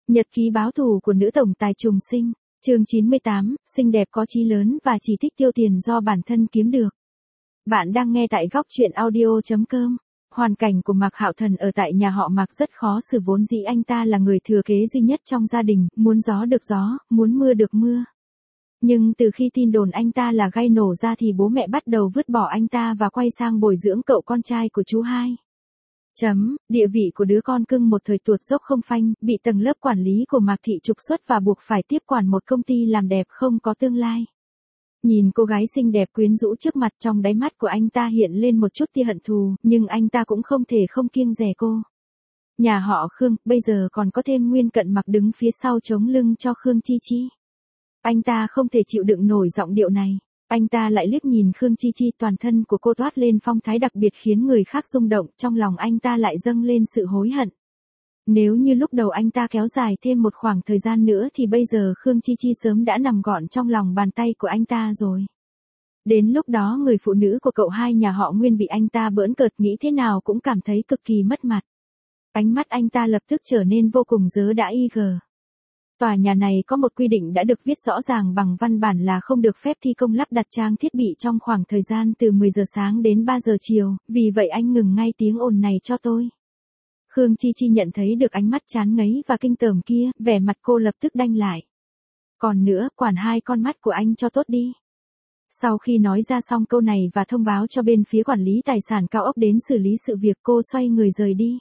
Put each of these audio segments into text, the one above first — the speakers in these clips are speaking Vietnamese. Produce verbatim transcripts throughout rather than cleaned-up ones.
Nhật ký báo thù của nữ tổng tài trùng sinh, chương chín mươi tám, xinh đẹp có chí lớn và chỉ thích tiêu tiền do bản thân kiếm được. Bạn đang nghe tại góc truyện audio chấm com. Hoàn cảnh của Mạc Hạo Thần ở tại nhà họ Mạc rất khó xử, vốn dĩ anh ta là người thừa kế duy nhất trong gia đình, muốn gió được gió, muốn mưa được mưa. Nhưng từ khi tin đồn anh ta là gay nổ ra thì bố mẹ bắt đầu vứt bỏ anh ta và quay sang bồi dưỡng cậu con trai của chú hai. Chấm, địa vị của đứa con cưng một thời tuột dốc không phanh, bị tầng lớp quản lý của Mạc Thị trục xuất và buộc phải tiếp quản một công ty làm đẹp không có tương lai. Nhìn cô gái xinh đẹp quyến rũ trước mặt, trong đáy mắt của anh ta hiện lên một chút tia hận thù, nhưng anh ta cũng không thể không kiêng dè cô. Nhà họ Khương, bây giờ còn có thêm Nguyên Cận Mặc đứng phía sau chống lưng cho Khương Chi Chi. Anh ta không thể chịu đựng nổi giọng điệu này. Anh ta lại liếc nhìn Khương Chi Chi, toàn thân của cô toát lên phong thái đặc biệt khiến người khác rung động, trong lòng anh ta lại dâng lên sự hối hận. Nếu như lúc đầu anh ta kéo dài thêm một khoảng thời gian nữa thì bây giờ Khương Chi Chi sớm đã nằm gọn trong lòng bàn tay của anh ta rồi. Đến lúc đó người phụ nữ của cậu hai nhà họ Nguyên bị anh ta bỡn cợt, nghĩ thế nào cũng cảm thấy cực kỳ mất mặt. Ánh mắt anh ta lập tức trở nên vô cùng dớ đã y gờ. Tòa nhà này có một quy định đã được viết rõ ràng bằng văn bản là không được phép thi công lắp đặt trang thiết bị trong khoảng thời gian từ mười giờ sáng đến ba giờ chiều, vì vậy anh ngừng ngay tiếng ồn này cho tôi. Khương Chi Chi nhận thấy được ánh mắt chán ngấy và kinh tởm kia, vẻ mặt cô lập tức đanh lại. Còn nữa, quản hai con mắt của anh cho tốt đi. Sau khi nói ra xong câu này và thông báo cho bên phía quản lý tài sản cao ốc đến xử lý sự việc, cô xoay người rời đi.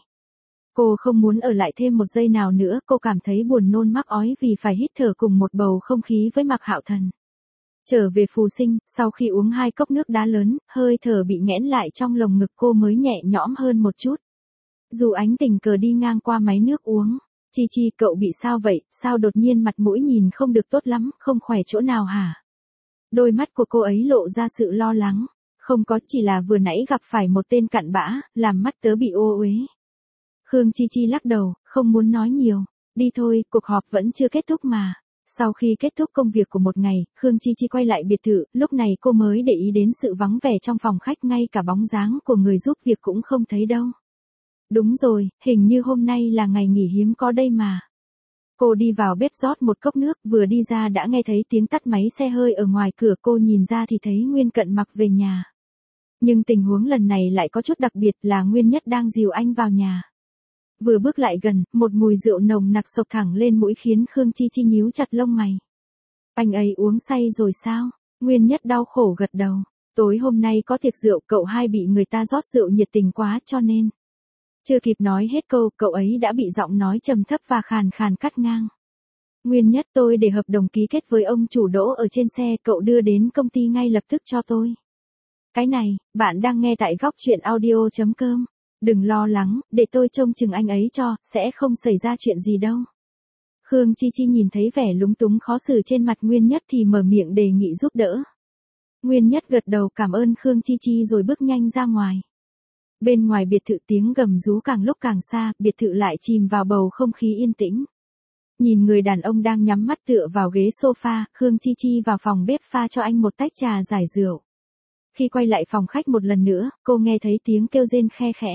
Cô không muốn ở lại thêm một giây nào nữa, cô cảm thấy buồn nôn mắc ói vì phải hít thở cùng một bầu không khí với Mạc Hạo Thần. Trở về Phù Sinh, sau khi uống hai cốc nước đá lớn, hơi thở bị nghẽn lại trong lồng ngực cô mới nhẹ nhõm hơn một chút. Dù Ánh tình cờ đi ngang qua máy nước uống. Chi Chi, cậu bị sao vậy, sao đột nhiên mặt mũi nhìn không được tốt lắm, không khỏe chỗ nào hả? Đôi mắt của cô ấy lộ ra sự lo lắng. Không có, chỉ là vừa nãy gặp phải một tên cặn bã, làm mắt tớ bị ô uế. Khương Chi Chi lắc đầu, không muốn nói nhiều. Đi thôi, cuộc họp vẫn chưa kết thúc mà. Sau khi kết thúc công việc của một ngày, Khương Chi Chi quay lại biệt thự, lúc này cô mới để ý đến sự vắng vẻ trong phòng khách, ngay cả bóng dáng của người giúp việc cũng không thấy đâu. Đúng rồi, hình như hôm nay là ngày nghỉ hiếm có đây mà. Cô đi vào bếp rót một cốc nước, vừa đi ra đã nghe thấy tiếng tắt máy xe hơi ở ngoài cửa, cô nhìn ra thì thấy Nguyên Cận Mặc về nhà. Nhưng tình huống lần này lại có chút đặc biệt là Nguyên Nhất đang dìu anh vào nhà. Vừa bước lại gần, một mùi rượu nồng nặc xộc thẳng lên mũi khiến Khương Chi Chi nhíu chặt lông mày. Anh ấy uống say rồi sao? Nguyên Nhất đau khổ gật đầu. Tối hôm nay có tiệc rượu, cậu hai bị người ta rót rượu nhiệt tình quá cho nên. Chưa kịp nói hết câu, cậu ấy đã bị giọng nói trầm thấp và khàn khàn cắt ngang. Nguyên Nhất, tôi để hợp đồng ký kết với ông chủ đỗ ở trên xe, cậu đưa đến công ty ngay lập tức cho tôi. Cái này, bạn đang nghe tại góc truyện audio chấm com. Đừng lo lắng, để tôi trông chừng anh ấy cho, sẽ không xảy ra chuyện gì đâu. Khương Chi Chi nhìn thấy vẻ lúng túng khó xử trên mặt Nguyên Nhất thì mở miệng đề nghị giúp đỡ. Nguyên Nhất gật đầu cảm ơn Khương Chi Chi rồi bước nhanh ra ngoài. Bên ngoài biệt thự tiếng gầm rú càng lúc càng xa, biệt thự lại chìm vào bầu không khí yên tĩnh. Nhìn người đàn ông đang nhắm mắt tựa vào ghế sofa, Khương Chi Chi vào phòng bếp pha cho anh một tách trà giải rượu. Khi quay lại phòng khách một lần nữa, cô nghe thấy tiếng kêu rên khe khẽ.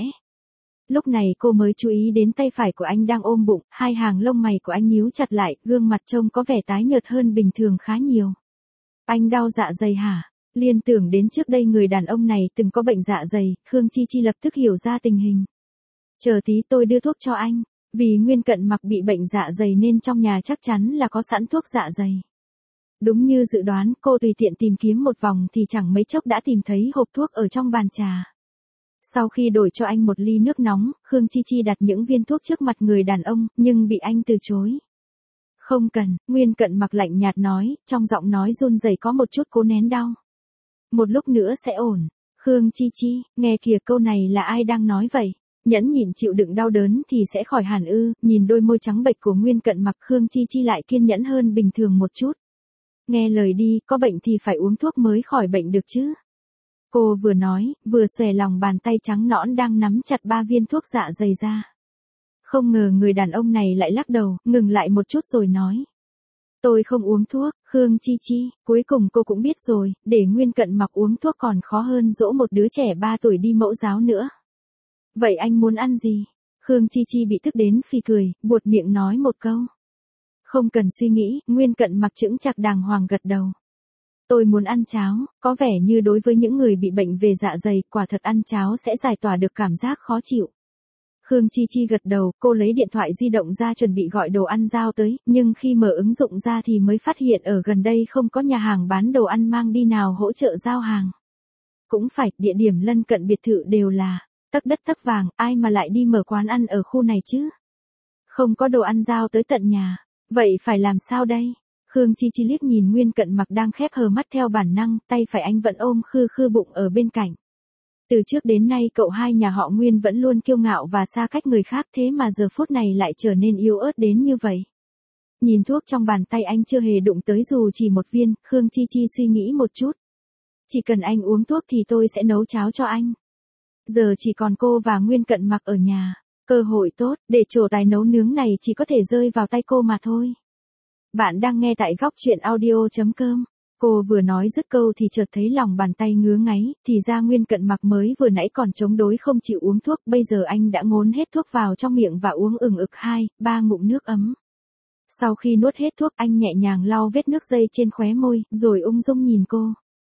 Lúc này cô mới chú ý đến tay phải của anh đang ôm bụng, hai hàng lông mày của anh nhíu chặt lại, gương mặt trông có vẻ tái nhợt hơn bình thường khá nhiều. Anh đau dạ dày hả? Liên tưởng đến trước đây người đàn ông này từng có bệnh dạ dày, Khương Chi Chi lập tức hiểu ra tình hình. Chờ tí tôi đưa thuốc cho anh, vì Nguyên Cận Mặc bị bệnh dạ dày nên trong nhà chắc chắn là có sẵn thuốc dạ dày. Đúng như dự đoán, cô tùy tiện tìm kiếm một vòng thì chẳng mấy chốc đã tìm thấy hộp thuốc ở trong bàn trà. Sau khi đổi cho anh một ly nước nóng, Khương Chi Chi đặt những viên thuốc trước mặt người đàn ông, nhưng bị anh từ chối. Không cần, Nguyên Cận Mặc lạnh nhạt nói, trong giọng nói run rẩy có một chút cố nén đau. Một lúc nữa sẽ ổn. Khương Chi Chi, nghe kìa, câu này là ai đang nói vậy? Nhẫn nhịn chịu đựng đau đớn thì sẽ khỏi hẳn ư? Nhìn đôi môi trắng bệch của Nguyên Cận Mặc, Khương Chi Chi lại kiên nhẫn hơn bình thường một chút. Nghe lời đi, có bệnh thì phải uống thuốc mới khỏi bệnh được chứ. Cô vừa nói, vừa xòe lòng bàn tay trắng nõn đang nắm chặt ba viên thuốc dạ dày ra. Không ngờ người đàn ông này lại lắc đầu, ngừng lại một chút rồi nói. Tôi không uống thuốc, Khương Chi Chi, cuối cùng cô cũng biết rồi, để Nguyên Cận Mặc uống thuốc còn khó hơn dỗ một đứa trẻ ba tuổi đi mẫu giáo nữa. Vậy anh muốn ăn gì? Khương Chi Chi bị tức đến phì cười, buột miệng nói một câu. Không cần suy nghĩ, Nguyên Cận Mặc chững chạc đàng hoàng gật đầu. Tôi muốn ăn cháo, có vẻ như đối với những người bị bệnh về dạ dày, quả thật ăn cháo sẽ giải tỏa được cảm giác khó chịu. Khương Chi Chi gật đầu, cô lấy điện thoại di động ra chuẩn bị gọi đồ ăn giao tới, nhưng khi mở ứng dụng ra thì mới phát hiện ở gần đây không có nhà hàng bán đồ ăn mang đi nào hỗ trợ giao hàng. Cũng phải, địa điểm lân cận biệt thự đều là tấc đất tấc vàng, ai mà lại đi mở quán ăn ở khu này chứ? Không có đồ ăn giao tới tận nhà, vậy phải làm sao đây? Khương Chi Chi liếc nhìn Nguyên Cận Mặc đang khép hờ mắt theo bản năng, tay phải anh vẫn ôm khư khư bụng ở bên cạnh. Từ trước đến nay cậu hai nhà họ Nguyên vẫn luôn kiêu ngạo và xa cách người khác, thế mà giờ phút này lại trở nên yếu ớt đến như vậy. Nhìn thuốc trong bàn tay anh chưa hề đụng tới dù chỉ một viên, Khương Chi Chi suy nghĩ một chút. Chỉ cần anh uống thuốc thì tôi sẽ nấu cháo cho anh. Giờ chỉ còn cô và Nguyên Cận Mặc ở nhà. Cơ hội tốt, để trổ tài nấu nướng này chỉ có thể rơi vào tay cô mà thôi. Bạn đang nghe tại góc chuyện audio chấm com. Cô vừa nói dứt câu thì chợt thấy lòng bàn tay ngứa ngáy, thì ra Nguyên Cận Mặc mới vừa nãy còn chống đối không chịu uống thuốc, bây giờ anh đã ngốn hết thuốc vào trong miệng và uống ừng ực hai, ba ngụm nước ấm. Sau khi nuốt hết thuốc anh nhẹ nhàng lau vết nước dây trên khóe môi, rồi ung dung nhìn cô.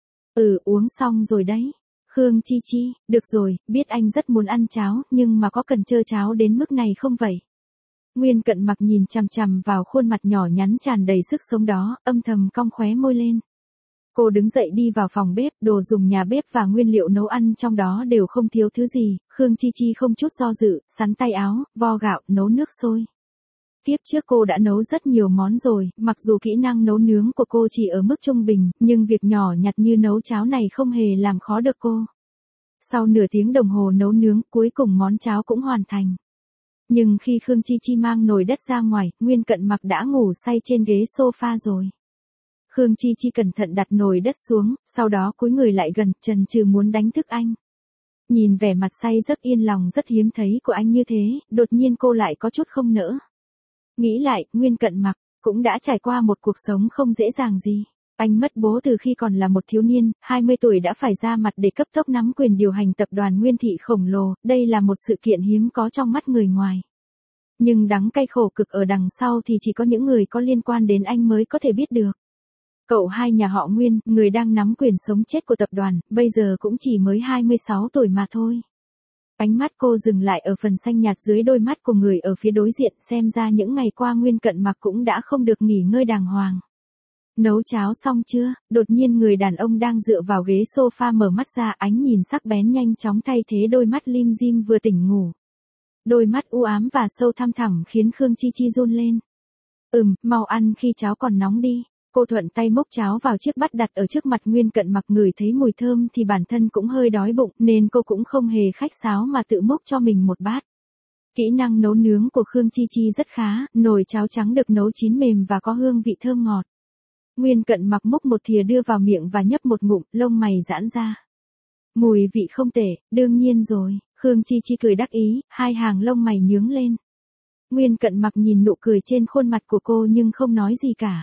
Ừ, uống xong rồi đấy. Khương Chi Chi, được rồi, biết anh rất muốn ăn cháo, nhưng mà có cần trơ cháo đến mức này không vậy? Nguyên Cận Mặc nhìn chằm chằm vào khuôn mặt nhỏ nhắn tràn đầy sức sống đó, âm thầm cong khóe môi lên. Cô đứng dậy đi vào phòng bếp, đồ dùng nhà bếp và nguyên liệu nấu ăn trong đó đều không thiếu thứ gì, Khương Chi Chi không chút do dự, sắn tay áo, vo gạo, nấu nước sôi. Kiếp trước cô đã nấu rất nhiều món rồi, mặc dù kỹ năng nấu nướng của cô chỉ ở mức trung bình, nhưng việc nhỏ nhặt như nấu cháo này không hề làm khó được cô. Sau nửa tiếng đồng hồ nấu nướng, cuối cùng món cháo cũng hoàn thành. Nhưng khi Khương Chi Chi mang nồi đất ra ngoài, Nguyên Cận Mặc đã ngủ say trên ghế sofa rồi. Khương Chi Chi cẩn thận đặt nồi đất xuống, sau đó cúi người lại gần, chần chừ muốn đánh thức anh. Nhìn vẻ mặt say giấc yên lòng rất hiếm thấy của anh như thế, đột nhiên cô lại có chút không nỡ. Nghĩ lại, Nguyên Cận Mặc cũng đã trải qua một cuộc sống không dễ dàng gì. Anh mất bố từ khi còn là một thiếu niên, hai mươi tuổi đã phải ra mặt để cấp tốc nắm quyền điều hành tập đoàn Nguyên Thị khổng lồ, đây là một sự kiện hiếm có trong mắt người ngoài. Nhưng đắng cay khổ cực ở đằng sau thì chỉ có những người có liên quan đến anh mới có thể biết được. Cậu hai nhà họ Nguyên, người đang nắm quyền sống chết của tập đoàn, bây giờ cũng chỉ mới hai mươi sáu tuổi mà thôi. Ánh mắt cô dừng lại ở phần xanh nhạt dưới đôi mắt của người ở phía đối diện, xem ra những ngày qua Nguyên Cận Mặc cũng đã không được nghỉ ngơi đàng hoàng. Nấu cháo xong chưa? Đột nhiên người đàn ông đang dựa vào ghế sofa mở mắt ra, ánh nhìn sắc bén nhanh chóng thay thế đôi mắt lim dim vừa tỉnh ngủ. Đôi mắt u ám và sâu thăm thẳm khiến Khương Chi Chi run lên. Ừm, mau ăn khi cháo còn nóng đi. Cô thuận tay múc cháo vào chiếc bát đặt ở trước mặt Nguyên Cận Mặc, ngửi thấy mùi thơm thì bản thân cũng hơi đói bụng nên cô cũng không hề khách sáo mà tự múc cho mình một bát. Kỹ năng nấu nướng của Khương Chi Chi rất khá, nồi cháo trắng được nấu chín mềm và có hương vị thơm ngọt. Nguyên Cận Mặc múc một thìa đưa vào miệng và nhấp một ngụm, lông mày giãn ra. Mùi vị không tệ, đương nhiên rồi, Khương Chi Chi cười đắc ý, hai hàng lông mày nhướng lên. Nguyên Cận Mặc nhìn nụ cười trên khuôn mặt của cô nhưng không nói gì cả.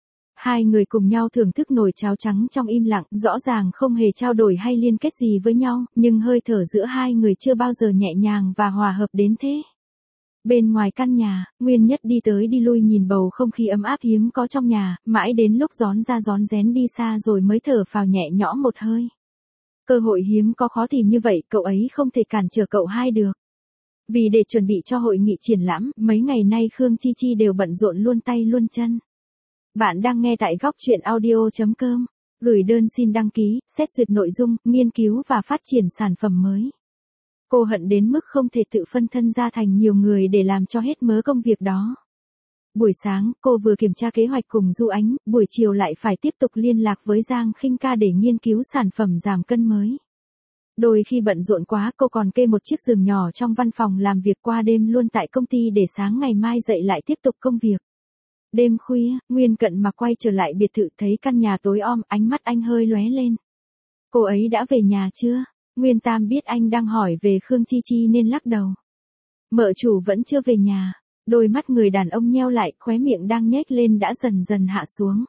Hai người cùng nhau thưởng thức nồi cháo trắng trong im lặng, rõ ràng không hề trao đổi hay liên kết gì với nhau, nhưng hơi thở giữa hai người chưa bao giờ nhẹ nhàng và hòa hợp đến thế. Bên ngoài căn nhà, Nguyên Nhất đi tới đi lui nhìn bầu không khí ấm áp hiếm có trong nhà, mãi đến lúc rón ra rón rén đi xa rồi mới thở phào nhẹ nhõm một hơi. Cơ hội hiếm có khó tìm như vậy, cậu ấy không thể cản trở cậu hai được. Vì để chuẩn bị cho hội nghị triển lãm, mấy ngày nay Khương Chi Chi đều bận rộn luôn tay luôn chân. Bạn đang nghe tại góc chuyện audio chấm com. Gửi đơn xin đăng ký, xét duyệt nội dung, nghiên cứu và phát triển sản phẩm mới. Cô hận đến mức không thể tự phân thân ra thành nhiều người để làm cho hết mớ công việc đó. Buổi sáng, cô vừa kiểm tra kế hoạch cùng Du Ánh, buổi chiều lại phải tiếp tục liên lạc với Giang Khinh Ca để nghiên cứu sản phẩm giảm cân mới. Đôi khi bận rộn quá, cô còn kê một chiếc giường nhỏ trong văn phòng làm việc qua đêm luôn tại công ty để sáng ngày mai dậy lại tiếp tục công việc. Đêm khuya, Nguyên Cận Mặc quay trở lại biệt thự, thấy căn nhà tối om, ánh mắt anh hơi lóe lên. Cô ấy đã về nhà chưa? Nguyên Tam biết anh đang hỏi về Khương Chi Chi nên lắc đầu. Mợ chủ vẫn chưa về nhà. Đôi mắt người đàn ông nheo lại, khóe miệng đang nhếch lên đã dần dần hạ xuống.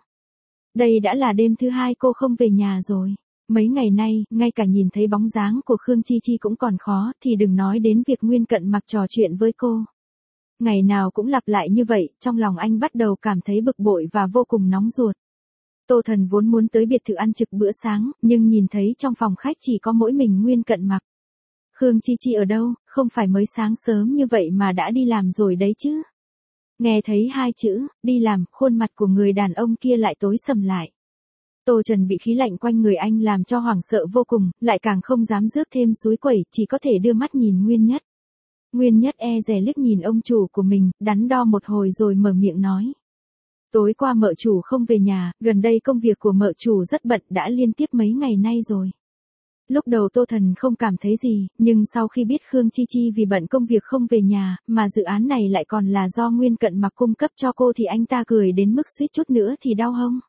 Đây đã là đêm thứ hai cô không về nhà rồi. Mấy ngày nay, ngay cả nhìn thấy bóng dáng của Khương Chi Chi cũng còn khó, thì đừng nói đến việc Nguyên Cận Mặc trò chuyện với cô. Ngày nào cũng lặp lại như vậy, trong lòng anh bắt đầu cảm thấy bực bội và vô cùng nóng ruột. Tô Thần vốn muốn tới biệt thự ăn trực bữa sáng, nhưng nhìn thấy trong phòng khách chỉ có mỗi mình Nguyên Cận Mặc. Khương Chi Chi ở đâu, không phải mới sáng sớm như vậy mà đã đi làm rồi đấy chứ. Nghe thấy hai chữ, đi làm, khuôn mặt của người đàn ông kia lại tối sầm lại. Tô Trần bị khí lạnh quanh người anh làm cho hoảng sợ vô cùng, lại càng không dám rước thêm suối quẩy, chỉ có thể đưa mắt nhìn Nguyên Nhất. Nguyên Nhất e dè liếc nhìn ông chủ của mình, đắn đo một hồi rồi mở miệng nói. Tối qua mợ chủ không về nhà, gần đây công việc của mợ chủ rất bận đã liên tiếp mấy ngày nay rồi. Lúc đầu Tô Thần không cảm thấy gì, nhưng sau khi biết Khương Chi Chi vì bận công việc không về nhà, mà dự án này lại còn là do Nguyên Cận Mặc cung cấp cho cô thì anh ta cười đến mức suýt chút nữa thì đau hông.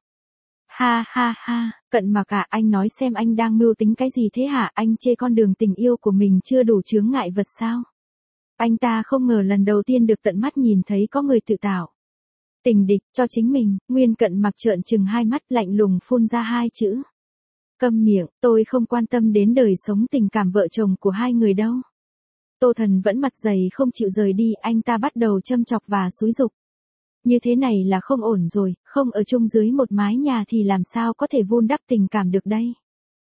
Ha ha ha, Cận Mặc à, anh nói xem anh đang mưu tính cái gì thế hả, anh chê con đường tình yêu của mình chưa đủ chướng ngại vật sao? Anh ta không ngờ lần đầu tiên được tận mắt nhìn thấy có người tự tạo tình địch cho chính mình. Nguyên Cận Mặc trợn trừng hai mắt, lạnh lùng phun ra hai chữ. Câm miệng, tôi không quan tâm đến đời sống tình cảm vợ chồng của hai người đâu. Tô Thần vẫn mặt dày không chịu rời đi, anh ta bắt đầu châm chọc và xúi giục. Như thế này là không ổn rồi, không ở chung dưới một mái nhà thì làm sao có thể vun đắp tình cảm được đây.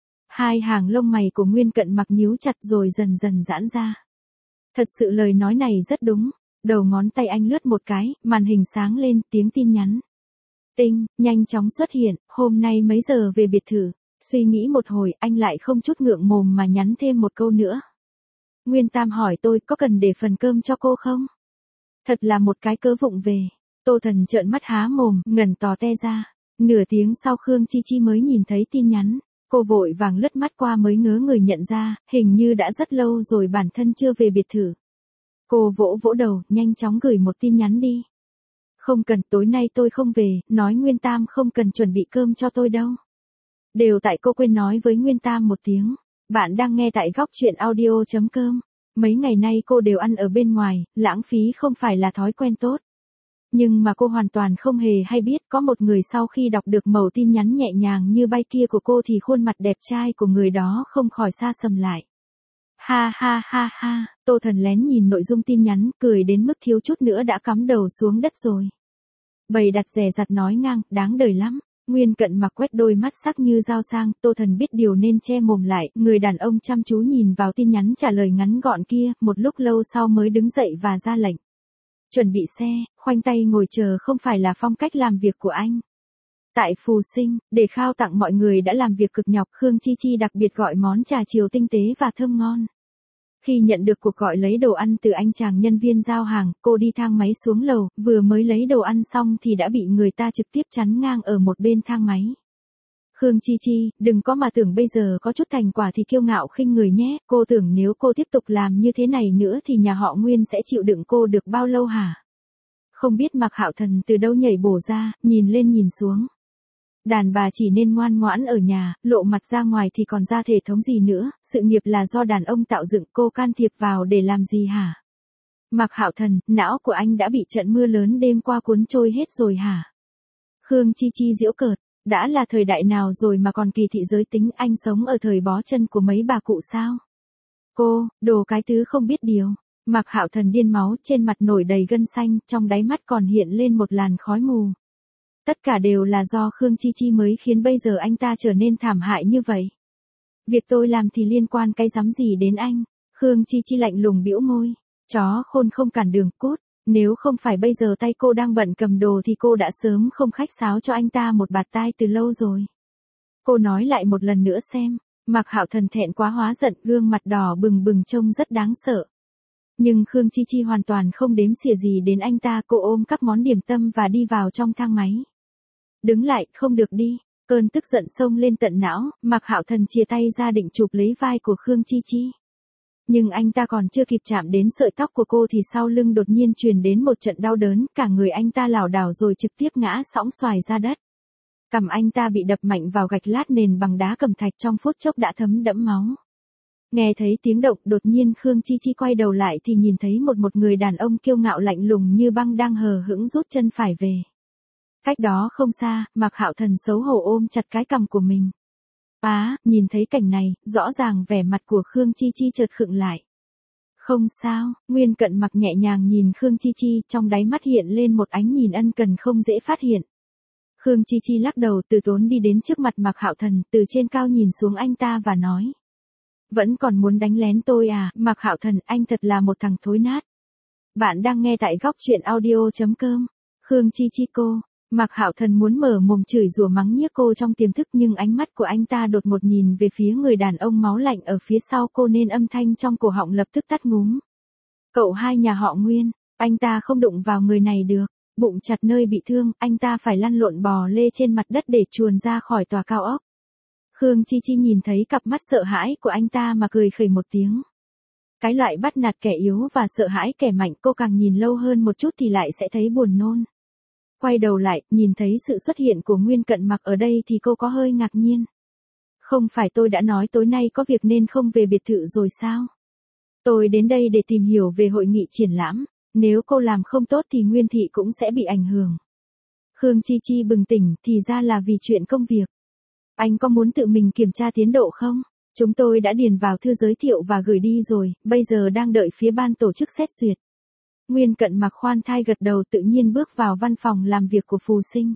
Hai hàng lông mày của Nguyên Cận Mặc nhíu chặt rồi dần dần giãn ra. Thật sự lời nói này rất đúng. Đầu ngón tay anh lướt một cái, màn hình sáng lên, tiếng tin nhắn. Tinh, nhanh chóng xuất hiện, hôm nay mấy giờ về biệt thự. Suy nghĩ một hồi, anh lại không chút ngượng mồm mà nhắn thêm một câu nữa. Nguyên Tam hỏi tôi có cần để phần cơm cho cô không? Thật là một cái cớ vụng về. Tô Thần trợn mắt há mồm, ngẩn tò te ra. Nửa tiếng sau Khương Chi Chi mới nhìn thấy tin nhắn. Cô vội vàng lướt mắt qua mới ngớ người nhận ra, hình như đã rất lâu rồi bản thân chưa về biệt thự. Cô vỗ vỗ đầu, nhanh chóng gửi một tin nhắn đi. Không cần, tối nay tôi không về, nói Nguyên Tam không cần chuẩn bị cơm cho tôi đâu. Đều tại cô quên nói với Nguyên Tam một tiếng. Bạn đang nghe tại góc truyện audio chấm com. Mấy ngày nay cô đều ăn ở bên ngoài, lãng phí không phải là thói quen tốt. Nhưng mà cô hoàn toàn không hề hay biết có một người sau khi đọc được mẩu tin nhắn nhẹ nhàng như bay kia của cô thì khuôn mặt đẹp trai của người đó không khỏi xa sầm lại. Ha ha ha ha, Tô Thần lén nhìn nội dung tin nhắn, cười đến mức thiếu chút nữa đã cắm đầu xuống đất rồi. Bày đặt dè dặt nói ngang, đáng đời lắm. Nguyên Cận Mặc quét đôi mắt sắc như dao sang, Tô Thần biết điều nên che mồm lại, người đàn ông chăm chú nhìn vào tin nhắn trả lời ngắn gọn kia, một lúc lâu sau mới đứng dậy và ra lệnh. Chuẩn bị xe, khoanh tay ngồi chờ không phải là phong cách làm việc của anh. Tại Phù Sinh, để khao tặng mọi người đã làm việc cực nhọc, Khương Chi Chi đặc biệt gọi món trà chiều tinh tế và thơm ngon. Khi nhận được cuộc gọi lấy đồ ăn từ anh chàng nhân viên giao hàng, cô đi thang máy xuống lầu, vừa mới lấy đồ ăn xong thì đã bị người ta trực tiếp chắn ngang ở một bên thang máy. Khương Chi Chi, đừng có mà tưởng bây giờ có chút thành quả thì kiêu ngạo khinh người nhé, cô tưởng nếu cô tiếp tục làm như thế này nữa thì nhà họ Nguyên sẽ chịu đựng cô được bao lâu hả? Không biết Mạc Hạo Thần từ đâu nhảy bổ ra, nhìn lên nhìn xuống. Đàn bà chỉ nên ngoan ngoãn ở nhà, lộ mặt ra ngoài thì còn ra thể thống gì nữa, sự nghiệp là do đàn ông tạo dựng, cô can thiệp vào để làm gì hả? Mạc Hạo Thần, não của anh đã bị trận mưa lớn đêm qua cuốn trôi hết rồi hả? Khương Chi Chi giễu cợt, đã là thời đại nào rồi mà còn kỳ thị giới tính, anh sống ở thời bó chân của mấy bà cụ sao? Cô, đồ cái thứ không biết điều. Mạc Hạo Thần điên máu, trên mặt nổi đầy gân xanh, trong đáy mắt còn hiện lên một làn khói mù. Tất cả đều là do Khương Chi Chi mới khiến bây giờ anh ta trở nên thảm hại như vậy. Việc tôi làm thì liên quan cái rắm gì đến anh? Khương Chi Chi lạnh lùng bĩu môi. Chó khôn không cản đường, cút. Nếu không phải bây giờ tay cô đang bận cầm đồ thì cô đã sớm không khách sáo cho anh ta một bạt tai từ lâu rồi. Cô nói lại một lần nữa xem. Mạc Hạo Thần thẹn quá hóa giận, gương mặt đỏ bừng bừng trông rất đáng sợ. Nhưng Khương Chi Chi hoàn toàn không đếm xỉa gì đến anh ta, cô ôm các món điểm tâm và đi vào trong thang máy. Đứng lại, không được đi. Cơn tức giận xông lên tận não, Mạc Hạo Thần chìa tay ra định chụp lấy vai của Khương Chi Chi. Nhưng anh ta còn chưa kịp chạm đến sợi tóc của cô thì sau lưng đột nhiên truyền đến một trận đau đớn, cả người anh ta lảo đảo rồi trực tiếp ngã sõng xoài ra đất. Cằm anh ta bị đập mạnh vào gạch lát nền bằng đá cẩm thạch, trong phút chốc đã thấm đẫm máu. Nghe thấy tiếng động, đột nhiên Khương Chi Chi quay đầu lại thì nhìn thấy một một người đàn ông kiêu ngạo lạnh lùng như băng đang hờ hững rút chân phải về. Cách đó không xa, Mạc Hạo Thần xấu hổ ôm chặt cái cằm của mình. Á, nhìn thấy cảnh này, rõ ràng vẻ mặt của Khương Chi Chi chợt khựng lại. Không sao, Nguyên Cận Mặc nhẹ nhàng nhìn Khương Chi Chi, trong đáy mắt hiện lên một ánh nhìn ân cần không dễ phát hiện. Khương Chi Chi lắc đầu từ tốn đi đến trước mặt Mạc Hạo Thần, từ trên cao nhìn xuống anh ta và nói. Vẫn còn muốn đánh lén tôi à, Mạc Hạo Thần, anh thật là một thằng thối nát. Bạn đang nghe tại góc truyện audio.com. Khương Chi Chi cô. Mạc Hạo Thần muốn mở mồm chửi rủa mắng nhiếc cô trong tiềm thức nhưng ánh mắt của anh ta đột ngột nhìn về phía người đàn ông máu lạnh ở phía sau cô nên âm thanh trong cổ họng lập tức tắt ngúm. Cậu hai nhà họ Nguyên, anh ta không đụng vào người này được, bụng chặt nơi bị thương, anh ta phải lăn lộn bò lê trên mặt đất để chuồn ra khỏi tòa cao ốc. Khương Chi Chi nhìn thấy cặp mắt sợ hãi của anh ta mà cười khẩy một tiếng. Cái loại bắt nạt kẻ yếu và sợ hãi kẻ mạnh cô càng nhìn lâu hơn một chút thì lại sẽ thấy buồn nôn. Quay đầu lại, nhìn thấy sự xuất hiện của Nguyên Cận Mặc ở đây thì cô có hơi ngạc nhiên. Không phải tôi đã nói tối nay có việc nên không về biệt thự rồi sao? Tôi đến đây để tìm hiểu về hội nghị triển lãm, nếu cô làm không tốt thì Nguyên Thị cũng sẽ bị ảnh hưởng. Khương Chi Chi bừng tỉnh, thì ra là vì chuyện công việc. Anh có muốn tự mình kiểm tra tiến độ không? Chúng tôi đã điền vào thư giới thiệu và gửi đi rồi, bây giờ đang đợi phía ban tổ chức xét duyệt. Nguyên Cận Mặc khoan thai gật đầu tự nhiên bước vào văn phòng làm việc của Phù Sinh.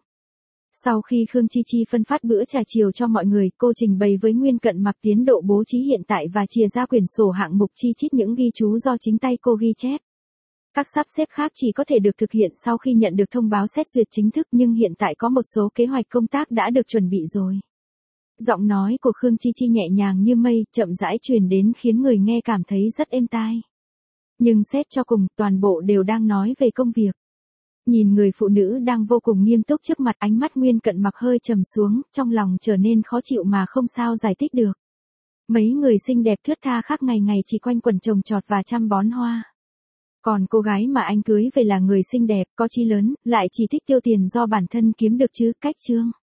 Sau khi Khương Chi Chi phân phát bữa trà chiều cho mọi người, cô trình bày với Nguyên Cận Mặc tiến độ bố trí hiện tại và chia ra quyển sổ hạng mục chi chít những ghi chú do chính tay cô ghi chép. Các sắp xếp khác chỉ có thể được thực hiện sau khi nhận được thông báo xét duyệt chính thức nhưng hiện tại có một số kế hoạch công tác đã được chuẩn bị rồi. Giọng nói của Khương Chi Chi nhẹ nhàng như mây, chậm rãi truyền đến khiến người nghe cảm thấy rất êm tai. Nhưng xét cho cùng, toàn bộ đều đang nói về công việc. Nhìn người phụ nữ đang vô cùng nghiêm túc trước mặt, ánh mắt Nguyên Cận Mặc hơi trầm xuống, trong lòng trở nên khó chịu mà không sao giải thích được. Mấy người xinh đẹp thướt tha khác ngày ngày chỉ quanh quẩn trồng trọt và chăm bón hoa. Còn cô gái mà anh cưới về là người xinh đẹp, có chí lớn, lại chỉ thích tiêu tiền do bản thân kiếm được chứ, cách trương.